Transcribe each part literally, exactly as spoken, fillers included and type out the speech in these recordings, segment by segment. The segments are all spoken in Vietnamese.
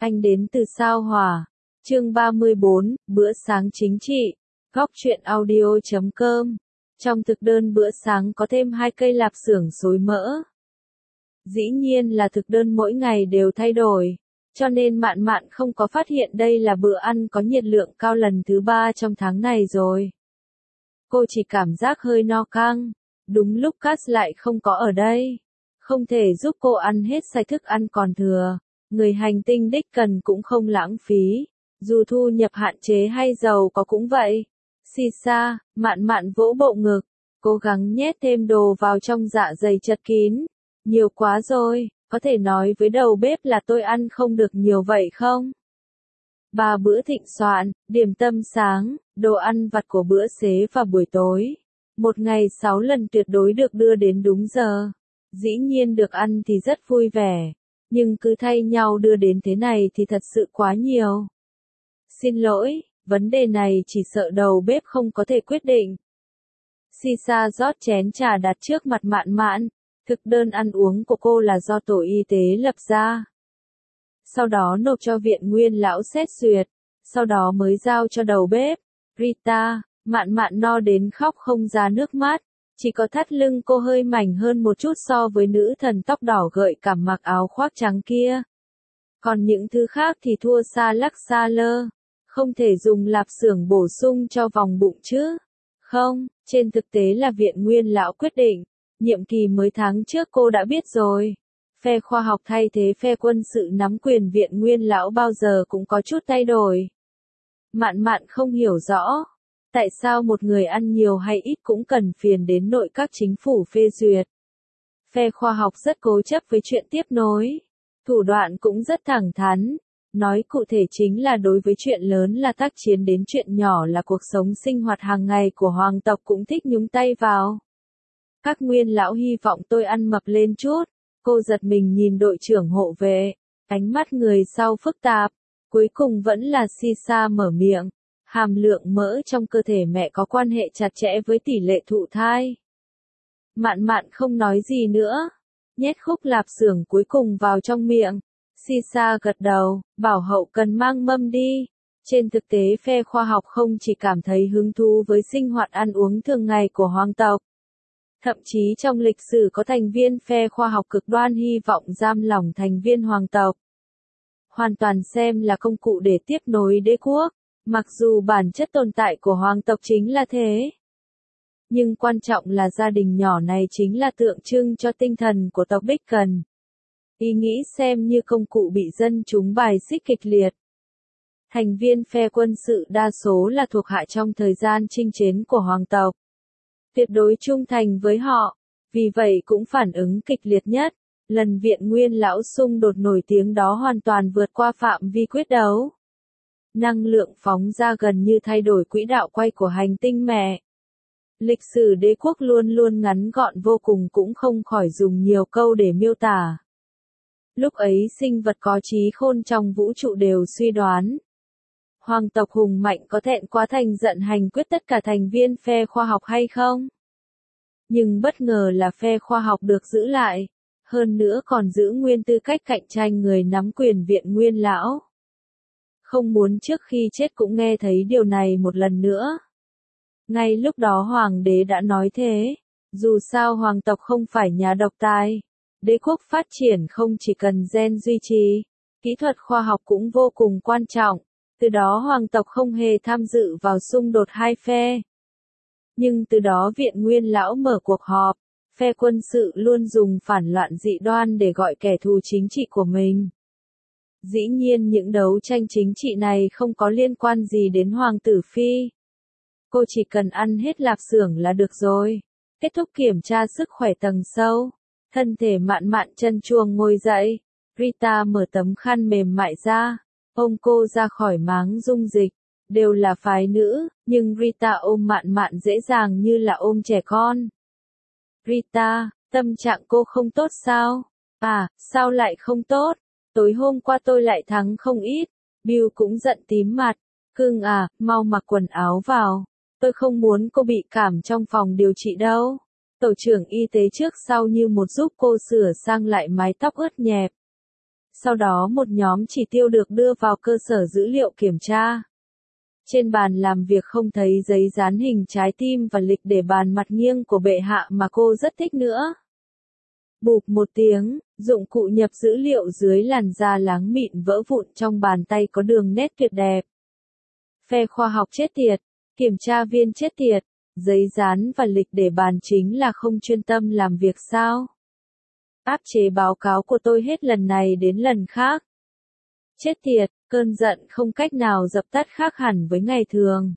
Anh đến từ sao Hỏa. Chương ba mươi bốn, bữa sáng chính trị. Góc truyện audio chấm com. Trong thực đơn bữa sáng có thêm hai cây lạp xưởng xối mỡ. Dĩ nhiên là thực đơn mỗi ngày đều thay đổi, cho nên Mạn Mạn không có phát hiện đây là bữa ăn có nhiệt lượng cao lần thứ ba trong tháng này rồi. Cô chỉ cảm giác hơi no căng. Đúng lúc Cass lại không có ở đây, không thể giúp cô ăn hết sạch thức ăn còn thừa. Người hành tinh đích cần cũng không lãng phí, dù thu nhập hạn chế hay giàu có cũng vậy. Xì xa, Mạn Mạn vỗ bộ ngực, cố gắng nhét thêm đồ vào trong dạ dày chật kín. Nhiều quá rồi, có thể nói với đầu bếp là tôi ăn không được nhiều vậy không? Ba bữa thịnh soạn, điểm tâm sáng, đồ ăn vặt của bữa xế và buổi tối. Một ngày sáu lần tuyệt đối được đưa đến đúng giờ. Dĩ nhiên được ăn thì rất vui vẻ, nhưng cứ thay nhau đưa đến thế này thì thật sự quá nhiều. Xin lỗi, vấn đề này chỉ sợ đầu bếp không có thể quyết định. Sisa rót chén trà đặt trước mặt Mạn Mạn. Thực đơn ăn uống của cô là do tổ y tế lập ra. Sau đó nộp cho viện nguyên lão xét duyệt, sau đó mới giao cho đầu bếp. Rita, Mạn Mạn no đến khóc không ra nước mắt, chỉ có thắt lưng cô hơi mảnh hơn một chút so với nữ thần tóc đỏ gợi cảm mặc áo khoác trắng kia. Còn những thứ khác thì thua xa lắc xa lơ, không thể dùng lạp xưởng bổ sung cho vòng bụng chứ. Không, trên thực tế là viện nguyên lão quyết định. Nhiệm kỳ mới tháng trước cô đã biết rồi. Phe khoa học thay thế phe quân sự nắm quyền viện nguyên lão bao giờ cũng có chút thay đổi. Mạn Mạn không hiểu rõ, tại sao một người ăn nhiều hay ít cũng cần phiền đến nội các chính phủ phê duyệt. Phe khoa học rất cố chấp với chuyện tiếp nối, thủ đoạn cũng rất thẳng thắn. Nói cụ thể chính là đối với chuyện lớn là tác chiến đến chuyện nhỏ là cuộc sống sinh hoạt hàng ngày của hoàng tộc cũng thích nhúng tay vào. Các nguyên lão hy vọng tôi ăn mập lên chút. Cô giật mình nhìn đội trưởng hộ vệ, ánh mắt người sau phức tạp. Cuối cùng vẫn là Sisa mở miệng. Hàm lượng mỡ trong cơ thể mẹ có quan hệ chặt chẽ với tỷ lệ thụ thai. Mạn Mạn không nói gì nữa, nhét khúc lạp xưởng cuối cùng vào trong miệng. Sisa gật đầu, bảo hậu cần mang mâm đi. Trên thực tế phe khoa học không chỉ cảm thấy hứng thú với sinh hoạt ăn uống thường ngày của hoàng tộc. Thậm chí trong lịch sử có thành viên phe khoa học cực đoan hy vọng giam lỏng thành viên hoàng tộc. Hoàn toàn xem là công cụ để tiếp nối đế quốc, mặc dù bản chất tồn tại của hoàng tộc chính là thế. Nhưng quan trọng là gia đình nhỏ này chính là tượng trưng cho tinh thần của tộc Bích Cần. Ý nghĩ xem như công cụ bị dân chúng bài xích kịch liệt. Thành viên phe quân sự đa số là thuộc hạ trong thời gian chinh chiến của hoàng tộc. Tuyệt đối trung thành với họ, vì vậy cũng phản ứng kịch liệt nhất. Lần viện nguyên lão xung đột nổi tiếng đó hoàn toàn vượt qua phạm vi quyết đấu. Năng lượng phóng ra gần như thay đổi quỹ đạo quay của hành tinh mẹ. Lịch sử đế quốc luôn luôn ngắn gọn vô cùng cũng không khỏi dùng nhiều câu để miêu tả. Lúc ấy sinh vật có trí khôn trong vũ trụ đều suy đoán. Hoàng tộc hùng mạnh có thẹn quá thành giận hành quyết tất cả thành viên phe khoa học hay không? Nhưng bất ngờ là phe khoa học được giữ lại, hơn nữa còn giữ nguyên tư cách cạnh tranh người nắm quyền viện nguyên lão. Không muốn trước khi chết cũng nghe thấy điều này một lần nữa. Ngay lúc đó hoàng đế đã nói thế, dù sao hoàng tộc không phải nhà độc tài. Đế quốc phát triển không chỉ cần gen duy trì, kỹ thuật khoa học cũng vô cùng quan trọng. Từ đó hoàng tộc không hề tham dự vào xung đột hai phe. Nhưng từ đó viện nguyên lão mở cuộc họp, phe quân sự luôn dùng phản loạn dị đoan để gọi kẻ thù chính trị của mình. Dĩ nhiên những đấu tranh chính trị này không có liên quan gì đến hoàng tử phi. Cô chỉ cần ăn hết lạp xưởng là được rồi. Kết thúc kiểm tra sức khỏe tầng sâu, thân thể Mạn Mạn chân chuồng ngồi dậy. Rita mở tấm khăn mềm mại ra, ôm cô ra khỏi máng dung dịch. Đều là phái nữ, nhưng Rita ôm Mạn Mạn dễ dàng như là ôm trẻ con. Rita, tâm trạng cô không tốt sao? À, sao lại không tốt? Tối hôm qua tôi lại thắng không ít. Bill cũng giận tím mặt. Cưng à, mau mặc quần áo vào. Tôi không muốn cô bị cảm trong phòng điều trị đâu. Tổ trưởng y tế trước sau như một giúp cô sửa sang lại mái tóc ướt nhẹp. Sau đó một nhóm chỉ tiêu được đưa vào cơ sở dữ liệu kiểm tra. Trên bàn làm việc không thấy giấy dán hình trái tim và lịch để bàn mặt nghiêng của bệ hạ mà cô rất thích nữa. Bụp một tiếng, dụng cụ nhập dữ liệu dưới làn da láng mịn vỡ vụn trong bàn tay có đường nét tuyệt đẹp. Phe khoa học chết tiệt, kiểm tra viên chết tiệt, giấy dán và lịch để bàn chính là không chuyên tâm làm việc sao? Áp chế báo cáo của tôi hết lần này đến lần khác. Chết tiệt, cơn giận không cách nào dập tắt khác hẳn với ngày thường.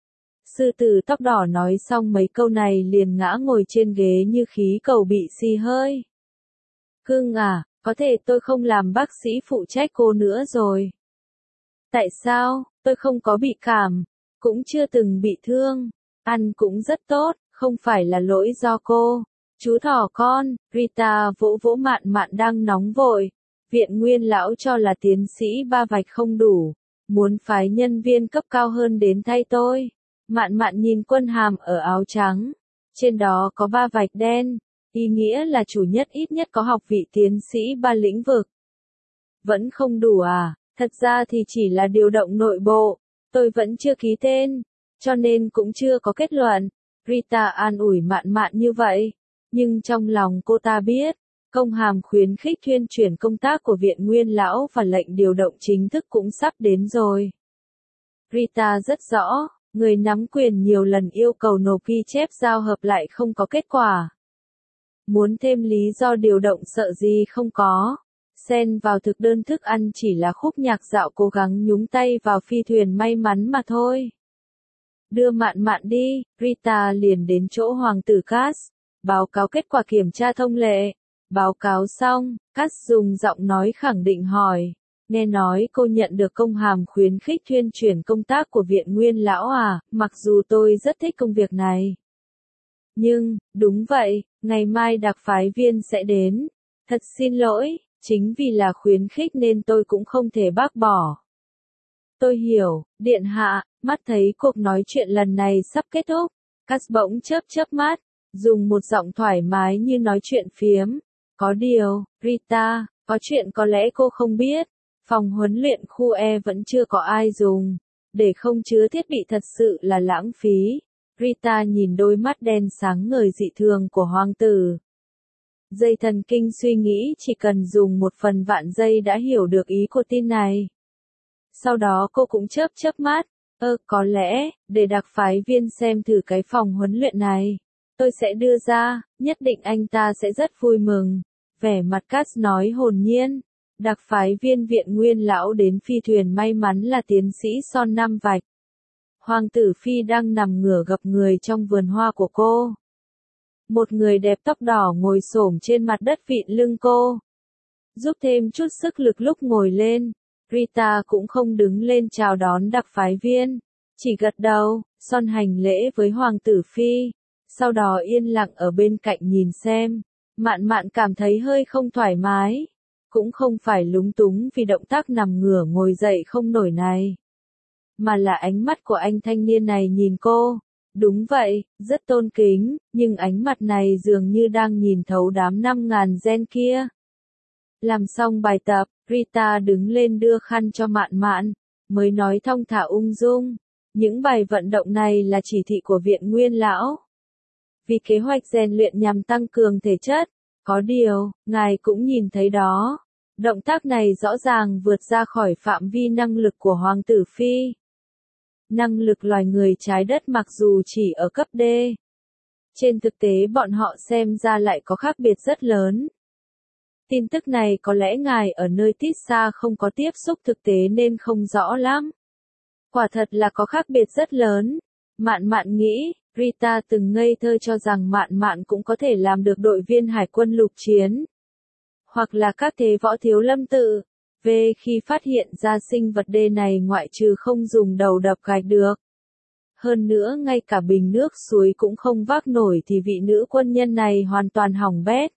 Sư tử tóc đỏ nói xong mấy câu này liền ngã ngồi trên ghế như khí cầu bị xì hơi. Cưng à, có thể tôi không làm bác sĩ phụ trách cô nữa rồi. Tại sao, tôi không có bị cảm, cũng chưa từng bị thương, ăn cũng rất tốt, không phải là lỗi do cô. Chú thỏ con, Rita vỗ vỗ Mạn Mạn đang nóng vội. Viện Nguyên lão cho là tiến sĩ ba vạch không đủ, muốn phái nhân viên cấp cao hơn đến thay tôi. Mạn Mạn nhìn quân hàm ở áo trắng, trên đó có ba vạch đen, ý nghĩa là chủ nhất ít nhất có học vị tiến sĩ ba lĩnh vực. Vẫn không đủ à, thật ra thì chỉ là điều động nội bộ, tôi vẫn chưa ký tên, cho nên cũng chưa có kết luận. Rita an ủi Mạn Mạn như vậy, nhưng trong lòng cô ta biết, công hàm khuyến khích tuyên truyền công tác của Viện Nguyên lão và lệnh điều động chính thức cũng sắp đến rồi. Rita rất rõ, người nắm quyền nhiều lần yêu cầu nộp ghi chép giao hợp lại không có kết quả. Muốn thêm lý do điều động sợ gì không có. Xen vào thực đơn thức ăn chỉ là khúc nhạc dạo cố gắng nhúng tay vào phi thuyền may mắn mà thôi. Đưa Mạn Mạn đi, Rita liền đến chỗ hoàng tử Cass, báo cáo kết quả kiểm tra thông lệ. Báo cáo xong, Cass dùng giọng nói khẳng định hỏi, nghe nói cô nhận được công hàm khuyến khích tuyên truyền công tác của Viện Nguyên lão à, mặc dù tôi rất thích công việc này. Nhưng, đúng vậy, ngày mai đặc phái viên sẽ đến. Thật xin lỗi, chính vì là khuyến khích nên tôi cũng không thể bác bỏ. Tôi hiểu, điện hạ, mắt thấy cuộc nói chuyện lần này sắp kết thúc. Cass bỗng chớp chớp mắt, dùng một giọng thoải mái như nói chuyện phiếm. Có điều, Rita, có chuyện có lẽ cô không biết. Phòng huấn luyện khu E vẫn chưa có ai dùng. Để không chứa thiết bị thật sự là lãng phí. Rita nhìn đôi mắt đen sáng ngời dị thường của hoàng tử. Dây thần kinh suy nghĩ chỉ cần dùng một phần vạn giây đã hiểu được ý của tin này. Sau đó cô cũng chớp chớp mắt, ơ có lẽ, để đặc phái viên xem thử cái phòng huấn luyện này. Tôi sẽ đưa ra, nhất định anh ta sẽ rất vui mừng. Vẻ mặt Cass nói hồn nhiên. Đặc phái viên Viện Nguyên lão đến phi thuyền may mắn là tiến sĩ Son Nam Vạch. Hoàng tử Phi đang nằm ngửa gập người trong vườn hoa của cô. Một người đẹp tóc đỏ ngồi xổm trên mặt đất vịn lưng cô. Giúp thêm chút sức lực lúc ngồi lên. Rita cũng không đứng lên chào đón đặc phái viên. Chỉ gật đầu, Son hành lễ với Hoàng tử Phi. Sau đó yên lặng ở bên cạnh nhìn xem. Mạn Mạn cảm thấy hơi không thoải mái. Cũng không phải lúng túng vì động tác nằm ngửa ngồi dậy không nổi này. Mà là ánh mắt của anh thanh niên này nhìn cô. Đúng vậy, rất tôn kính, nhưng ánh mặt này dường như đang nhìn thấu đám năm ngàn gen kia. Làm xong bài tập, Rita đứng lên đưa khăn cho Mạn Mạn, mới nói thong thả ung dung. Những bài vận động này là chỉ thị của Viện Nguyên lão. Vì kế hoạch rèn luyện nhằm tăng cường thể chất. Có điều, ngài cũng nhìn thấy đó. Động tác này rõ ràng vượt ra khỏi phạm vi năng lực của Hoàng tử Phi. Năng lực loài người trái đất mặc dù chỉ ở cấp D. Trên thực tế bọn họ xem ra lại có khác biệt rất lớn. Tin tức này có lẽ ngài ở nơi tít xa không có tiếp xúc thực tế nên không rõ lắm. Quả thật là có khác biệt rất lớn. Mạn Mạn nghĩ, Rita từng ngây thơ cho rằng Mạn Mạn cũng có thể làm được đội viên hải quân lục chiến. Hoặc là các thế võ thiếu lâm tự. Về khi phát hiện ra sinh vật đê này ngoại trừ không dùng đầu đập gạch được. Hơn nữa ngay cả bình nước suối cũng không vác nổi thì vị nữ quân nhân này hoàn toàn hỏng bét.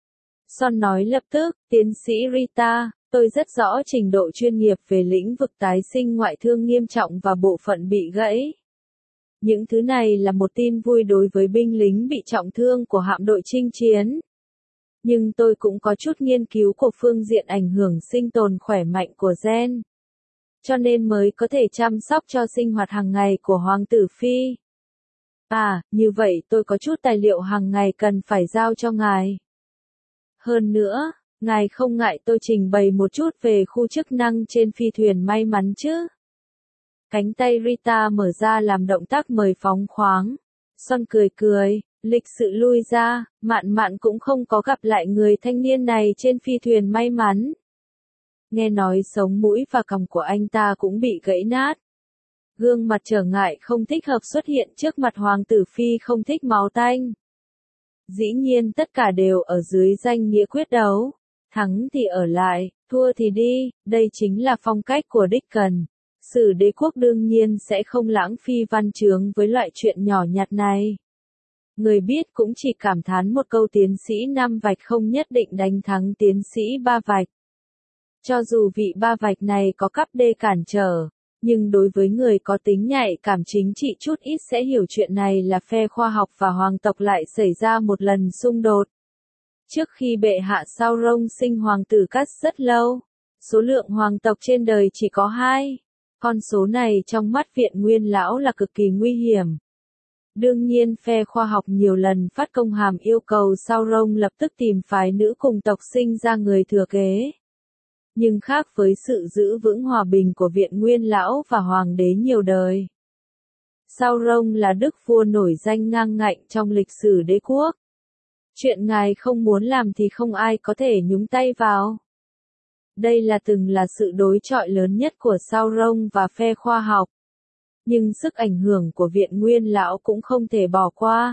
Son nói lập tức, tiến sĩ Rita, tôi rất rõ trình độ chuyên nghiệp về lĩnh vực tái sinh ngoại thương nghiêm trọng và bộ phận bị gãy. Những thứ này là một tin vui đối với binh lính bị trọng thương của hạm đội chinh chiến. Nhưng tôi cũng có chút nghiên cứu của phương diện ảnh hưởng sinh tồn khỏe mạnh của gen. Cho nên mới có thể chăm sóc cho sinh hoạt hàng ngày của Hoàng tử Phi. À, như vậy tôi có chút tài liệu hàng ngày cần phải giao cho ngài. Hơn nữa, ngài không ngại tôi trình bày một chút về khu chức năng trên phi thuyền may mắn chứ? Cánh tay Rita mở ra làm động tác mời phóng khoáng. Son cười cười, lịch sự lui ra, Mạn Mạn cũng không có gặp lại người thanh niên này trên phi thuyền may mắn. Nghe nói sống mũi và cằm của anh ta cũng bị gãy nát. Gương mặt trở ngại không thích hợp xuất hiện trước mặt Hoàng tử Phi không thích máu tanh. Dĩ nhiên tất cả đều ở dưới danh nghĩa quyết đấu. Thắng thì ở lại, thua thì đi, đây chính là phong cách của Dickens. Sử đế quốc đương nhiên sẽ không lãng phí văn chương với loại chuyện nhỏ nhặt này. Người biết cũng chỉ cảm thán một câu tiến sĩ năm vạch không nhất định đánh thắng tiến sĩ ba vạch. Cho dù vị ba vạch này có cắp đê cản trở, nhưng đối với người có tính nhạy cảm chính trị chút ít sẽ hiểu chuyện này là phe khoa học và hoàng tộc lại xảy ra một lần xung đột. Trước khi bệ hạ Sauron sinh hoàng tử Cát rất lâu, số lượng hoàng tộc trên đời chỉ có hai. Con số này trong mắt Viện Nguyên Lão là cực kỳ nguy hiểm. Đương nhiên phe khoa học nhiều lần phát công hàm yêu cầu Sauron lập tức tìm phái nữ cùng tộc sinh ra người thừa kế. Nhưng khác với sự giữ vững hòa bình của Viện Nguyên Lão và Hoàng đế nhiều đời. Sauron là đức vua nổi danh ngang ngạnh trong lịch sử đế quốc. Chuyện ngài không muốn làm thì không ai có thể nhúng tay vào. Đây là từng là sự đối chọi lớn nhất của Sauron và phe khoa học. Nhưng sức ảnh hưởng của Viện Nguyên Lão cũng không thể bỏ qua.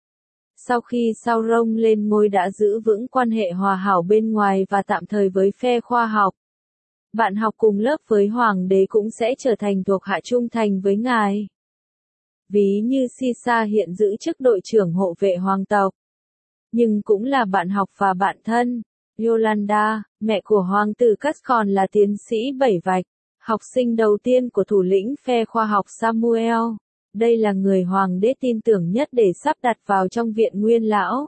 Sau khi Sauron lên ngôi đã giữ vững quan hệ hòa hảo bên ngoài và tạm thời với phe khoa học. Bạn học cùng lớp với Hoàng đế cũng sẽ trở thành thuộc hạ trung thành với ngài. Ví như Sisa hiện giữ chức đội trưởng hộ vệ hoàng tộc. Nhưng cũng là bạn học và bạn thân. Yolanda, mẹ của hoàng tử Cát còn là tiến sĩ bảy vạch, học sinh đầu tiên của thủ lĩnh phe khoa học Samuel. Đây là người hoàng đế tin tưởng nhất để sắp đặt vào trong Viện Nguyên Lão.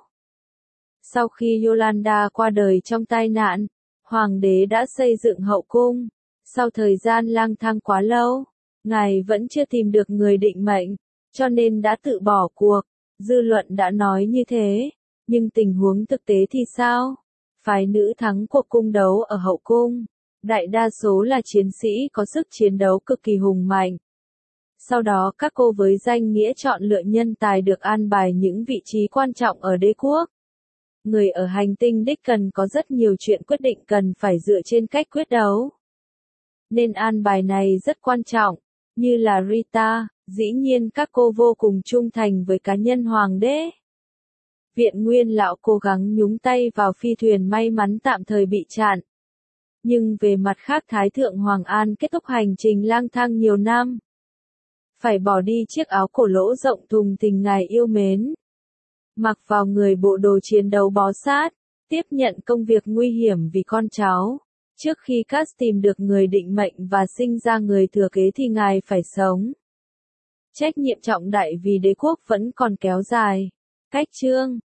Sau khi Yolanda qua đời trong tai nạn, hoàng đế đã xây dựng hậu cung. Sau thời gian lang thang quá lâu, ngài vẫn chưa tìm được người định mệnh, cho nên đã tự bỏ cuộc. Dư luận đã nói như thế, nhưng tình huống thực tế thì sao? Phái nữ thắng cuộc cung đấu ở hậu cung. Đại đa số là chiến sĩ có sức chiến đấu cực kỳ hùng mạnh. Sau đó các cô với danh nghĩa chọn lựa nhân tài được an bài những vị trí quan trọng ở đế quốc. Người ở hành tinh Dickens có rất nhiều chuyện quyết định cần phải dựa trên cách quyết đấu. Nên an bài này rất quan trọng, như là Rita, dĩ nhiên các cô vô cùng trung thành với cá nhân hoàng đế. Viện Nguyên Lão cố gắng nhúng tay vào phi thuyền may mắn tạm thời bị chặn. Nhưng về mặt khác Thái thượng Hoàng An kết thúc hành trình lang thang nhiều năm. Phải bỏ đi chiếc áo cổ lỗ rộng thùng thình ngài yêu mến. Mặc vào người bộ đồ chiến đấu bó sát, tiếp nhận công việc nguy hiểm vì con cháu. Trước khi Cass tìm được người định mệnh và sinh ra người thừa kế thì ngài phải sống. Trách nhiệm trọng đại vì đế quốc vẫn còn kéo dài. Cách chương